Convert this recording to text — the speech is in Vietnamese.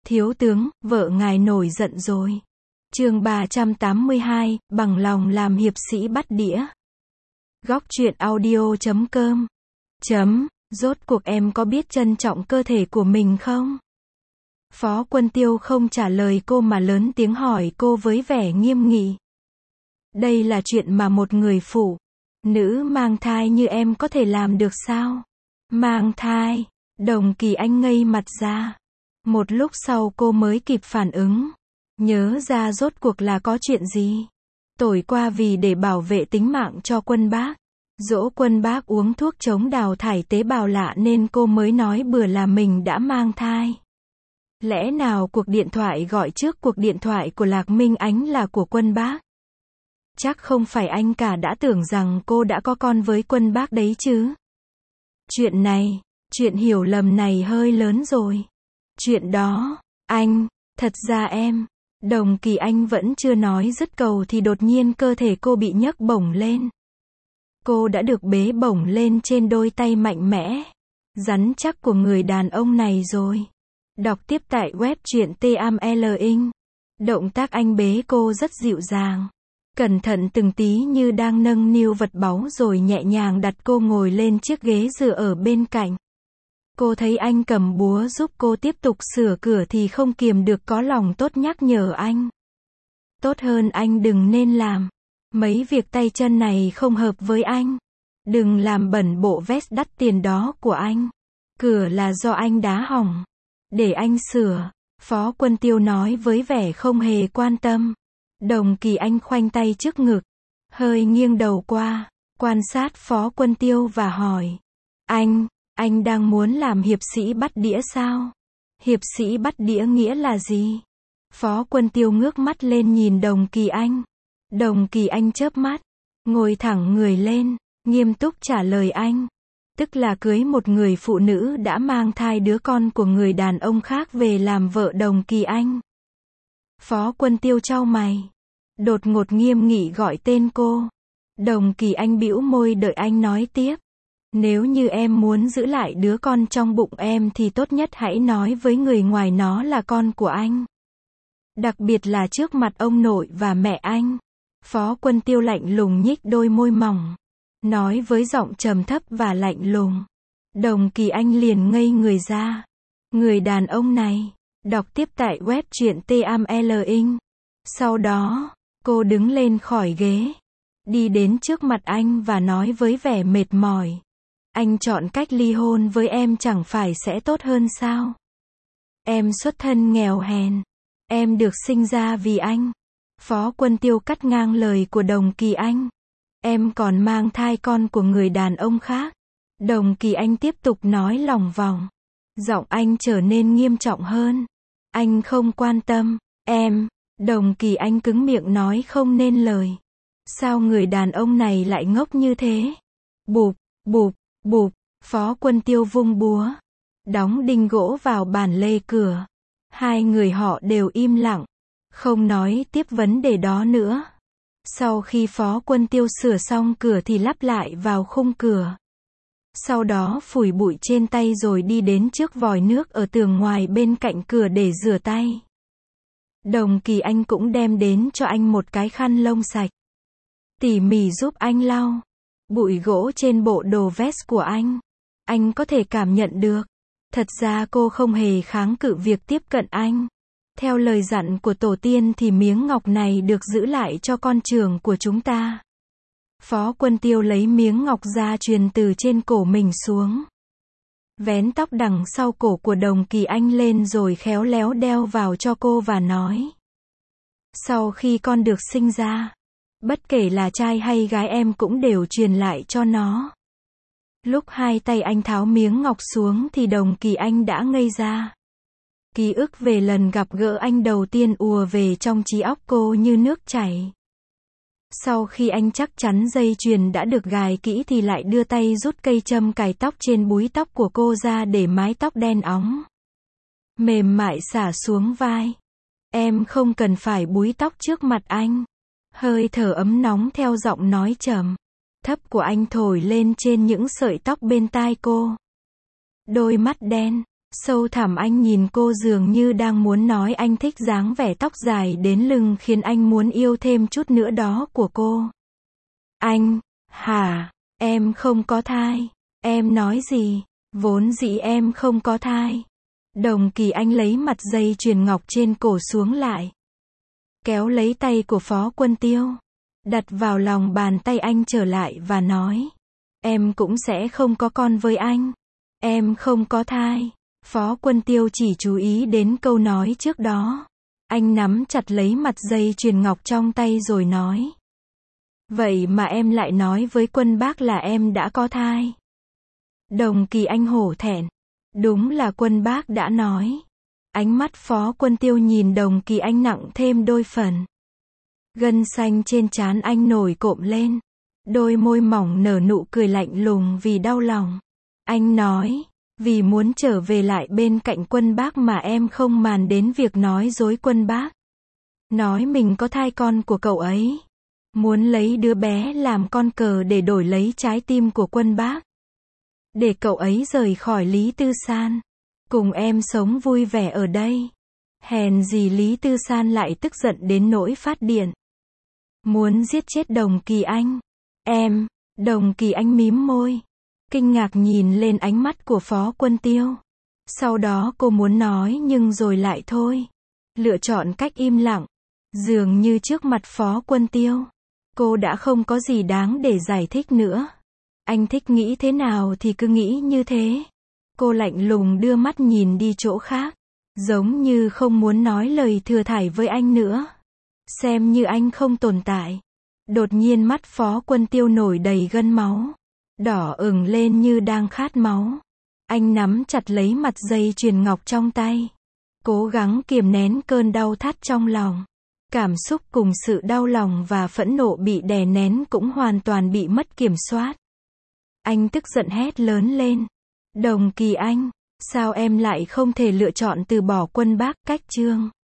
Thiếu tướng, vợ ngài nổi giận rồi. Chương 382, bằng lòng làm hiệp sĩ bắt đĩa. Góc truyện audio.com. Rốt cuộc em có biết trân trọng cơ thể của mình không? Phó Quân Tiêu không trả lời cô mà lớn tiếng hỏi cô với vẻ nghiêm nghị. Đây là chuyện mà một người phụ nữ mang thai như em có thể làm được sao? Mang thai? Đồng Kỳ Anh ngây mặt ra. Một lúc sau cô mới kịp phản ứng. Nhớ ra rốt cuộc là có chuyện gì. Tối qua vì để bảo vệ tính mạng cho Quân Bác, dỗ Quân Bác uống thuốc chống đào thải tế bào lạ nên cô mới nói bừa là mình đã mang thai. Lẽ nào cuộc điện thoại gọi trước cuộc điện thoại của Lạc Minh Ánh là của Quân Bác? Chắc không phải anh cả đã tưởng rằng cô đã có con với Quân Bác đấy chứ? Chuyện hiểu lầm này hơi lớn rồi. Chuyện đó, thật ra em, Đồng Kỳ Anh vẫn chưa nói dứt câu thì đột nhiên cơ thể cô bị nhấc bổng lên. Cô đã được bế bổng lên trên đôi tay mạnh mẽ, rắn chắc của người đàn ông này rồi. Đọc tiếp tại web truyện TMLing. Động tác anh bế cô rất dịu dàng, cẩn thận từng tí như đang nâng niu vật báu rồi nhẹ nhàng đặt cô ngồi lên chiếc ghế dựa ở bên cạnh. Cô thấy anh cầm búa giúp cô tiếp tục sửa cửa thì không kiềm được có lòng tốt nhắc nhở anh. Tốt hơn anh đừng nên làm. Mấy việc tay chân này không hợp với anh. Đừng làm bẩn bộ vest đắt tiền đó của anh. Cửa là do anh đá hỏng. Để anh sửa. Phó Quân Tiêu nói với vẻ không hề quan tâm. Đồng Kỳ Anh khoanh tay trước ngực, hơi nghiêng đầu qua, quan sát Phó Quân Tiêu và hỏi. Anh đang muốn làm hiệp sĩ bắt đĩa sao? Hiệp sĩ bắt đĩa nghĩa là gì? Phó Quân Tiêu ngước mắt lên nhìn Đồng Kỳ Anh. Đồng Kỳ Anh chớp mắt, ngồi thẳng người lên, nghiêm túc trả lời anh. Tức là cưới một người phụ nữ đã mang thai đứa con của người đàn ông khác về làm vợ Đồng Kỳ Anh. Phó Quân Tiêu chau mày, đột ngột nghiêm nghị gọi tên cô. Đồng Kỳ Anh bĩu môi đợi anh nói tiếp. Nếu như em muốn giữ lại đứa con trong bụng em thì tốt nhất hãy nói với người ngoài nó là con của anh. Đặc biệt là trước mặt ông nội và mẹ anh. Phó Quân Tiêu lạnh lùng nhích đôi môi mỏng, nói với giọng trầm thấp và lạnh lùng. Đồng Kỳ Anh liền ngây người ra. Người đàn ông này. Đọc tiếp tại web truyện TMLing. Sau đó, cô đứng lên khỏi ghế, đi đến trước mặt anh và nói với vẻ mệt mỏi. Anh chọn cách ly hôn với em chẳng phải sẽ tốt hơn sao? Em xuất thân nghèo hèn. Em được sinh ra vì anh. Phó Quân Tiêu cắt ngang lời của Đồng Kỳ Anh. Em còn mang thai con của người đàn ông khác. Đồng Kỳ Anh tiếp tục nói lòng vòng. Giọng anh trở nên nghiêm trọng hơn. Anh không quan tâm, em. Đồng Kỳ Anh cứng miệng nói không nên lời. Sao người đàn ông này lại ngốc như thế? Bụp, bụp, bụp, Phó Quân Tiêu vung búa, đóng đinh gỗ vào bản lề cửa. Hai người họ đều im lặng, không nói tiếp vấn đề đó nữa. Sau khi Phó Quân Tiêu sửa xong cửa thì lắp lại vào khung cửa. Sau đó phủi bụi trên tay rồi đi đến trước vòi nước ở tường ngoài bên cạnh cửa để rửa tay. Đồng Kỳ Anh cũng đem đến cho anh một cái khăn lông sạch, tỉ mỉ giúp anh lau bụi gỗ trên bộ đồ vest của anh. Anh có thể cảm nhận được. Thật ra cô không hề kháng cự việc tiếp cận anh. Theo lời dặn của tổ tiên thì miếng ngọc này được giữ lại cho con trưởng của chúng ta. Phó Quân Tiêu lấy miếng ngọc ra truyền từ trên cổ mình xuống, vén tóc đằng sau cổ của Đồng Kỳ Anh lên rồi khéo léo đeo vào cho cô và nói. Sau khi con được sinh ra, bất kể là trai hay gái em cũng đều truyền lại cho nó. Lúc hai tay anh tháo miếng ngọc xuống thì Đồng Kỳ Anh đã ngây ra. Ký ức về lần gặp gỡ anh đầu tiên ùa về trong trí óc cô như nước chảy. Sau khi anh chắc chắn dây chuyền đã được gài kỹ thì lại đưa tay rút cây châm cài tóc trên búi tóc của cô ra để mái tóc đen óng mềm mại xả xuống vai. Em không cần phải búi tóc trước mặt anh. Hơi thở ấm nóng theo giọng nói trầm thấp của anh thổi lên trên những sợi tóc bên tai cô. Đôi mắt đen Sâu thẳm anh nhìn cô dường như đang muốn nói anh thích dáng vẻ tóc dài đến lưng khiến anh muốn yêu thêm chút nữa đó của cô. Anh, hả, em không có thai. Em nói gì? Vốn dĩ em không có thai. Đồng Kỳ Anh lấy mặt dây chuyền ngọc trên cổ xuống lại. Kéo lấy tay của Phó Quân Tiêu. Đặt vào lòng bàn tay anh trở lại và nói. Em cũng sẽ không có con với anh. Em không có thai. Phó Quân Tiêu chỉ chú ý đến câu nói trước đó. Anh nắm chặt lấy mặt dây chuyền ngọc trong tay rồi nói. Vậy mà em lại nói với Quân Bác là em đã có thai. Đồng Kỳ Anh hổ thẹn. Đúng là Quân Bác đã nói. Ánh mắt Phó Quân Tiêu nhìn Đồng Kỳ Anh nặng thêm đôi phần. Gân xanh trên trán anh nổi cộm lên. Đôi môi mỏng nở nụ cười lạnh lùng vì đau lòng. Anh nói, vì muốn trở về lại bên cạnh Quân Bác mà em không màng đến việc nói dối Quân Bác. Nói mình có thai con của cậu ấy. Muốn lấy đứa bé làm con cờ để đổi lấy trái tim của Quân Bác. Để cậu ấy rời khỏi Lý Tư San. Cùng em sống vui vẻ ở đây. Hèn gì Lý Tư San lại tức giận đến nỗi phát điện. Muốn giết chết Đồng Kỳ Anh. Em, Đồng Kỳ Anh mím môi. Kinh ngạc nhìn lên ánh mắt của Phó Quân Tiêu. Sau đó cô muốn nói nhưng rồi lại thôi. Lựa chọn cách im lặng. Dường như trước mặt Phó Quân Tiêu. Cô đã không có gì đáng để giải thích nữa. Anh thích nghĩ thế nào thì cứ nghĩ như thế. Cô lạnh lùng đưa mắt nhìn đi chỗ khác. Giống như không muốn nói lời thừa thải với anh nữa. Xem như anh không tồn tại. Đột nhiên mắt Phó Quân Tiêu nổi đầy gân máu. Đỏ ửng lên như đang khát máu. Anh nắm chặt lấy mặt dây chuyền ngọc trong tay. Cố gắng kiềm nén cơn đau thắt trong lòng. Cảm xúc cùng sự đau lòng và phẫn nộ bị đè nén cũng hoàn toàn bị mất kiểm soát. Anh tức giận hét lớn lên. Đồng Kỳ Anh, sao em lại không thể lựa chọn từ bỏ Quân Bác? Cách chương